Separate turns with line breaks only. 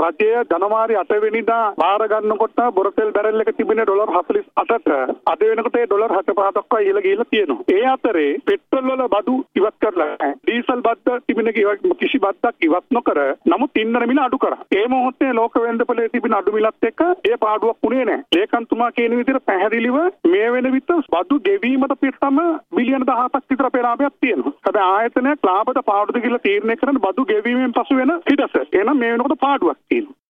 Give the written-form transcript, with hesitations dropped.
රජය ජනවාරි 8 වෙනිදා බාර ගන්නකොට බොරතෙල් බැරල් එක තිබෙන ඩොලර් 48ට අද වෙනකොට ඒ ඩොලර් 65 දක්වා ඉහළ ගිහිල්ලා තියෙනවා. ඒ අතරේ පෙට්‍රල් වල බදු ඉවත් කරලා නැහැ. ඩීසල් බද්ද තිබෙන කිසි බද්දක් ඉවත් නොකර නමුත් ඉන්ධන මිල අඩු කරා. ඒ මොහොතේ ලෝක වෙළඳපොලේ තිබෙන අඩු මිලත් එක්ක ඒ පාඩුවක් උනේ නැහැ. ලේකම්තුමා කියන විදිහට පැහැදිලිව මේ වෙන විට බදු ගෙවීමට පිටතම බිලියන 17ක් විතර පෙරාපයක් තියෙනවා. හැබැයි ආයතනයක් ලාභද පාඩුද කියලා තීරණය කරන බදු ගෙවීමෙන් පසු වෙන හිදස. එහෙනම් මේ වෙනකොට පාඩුවක් තියෙනවා.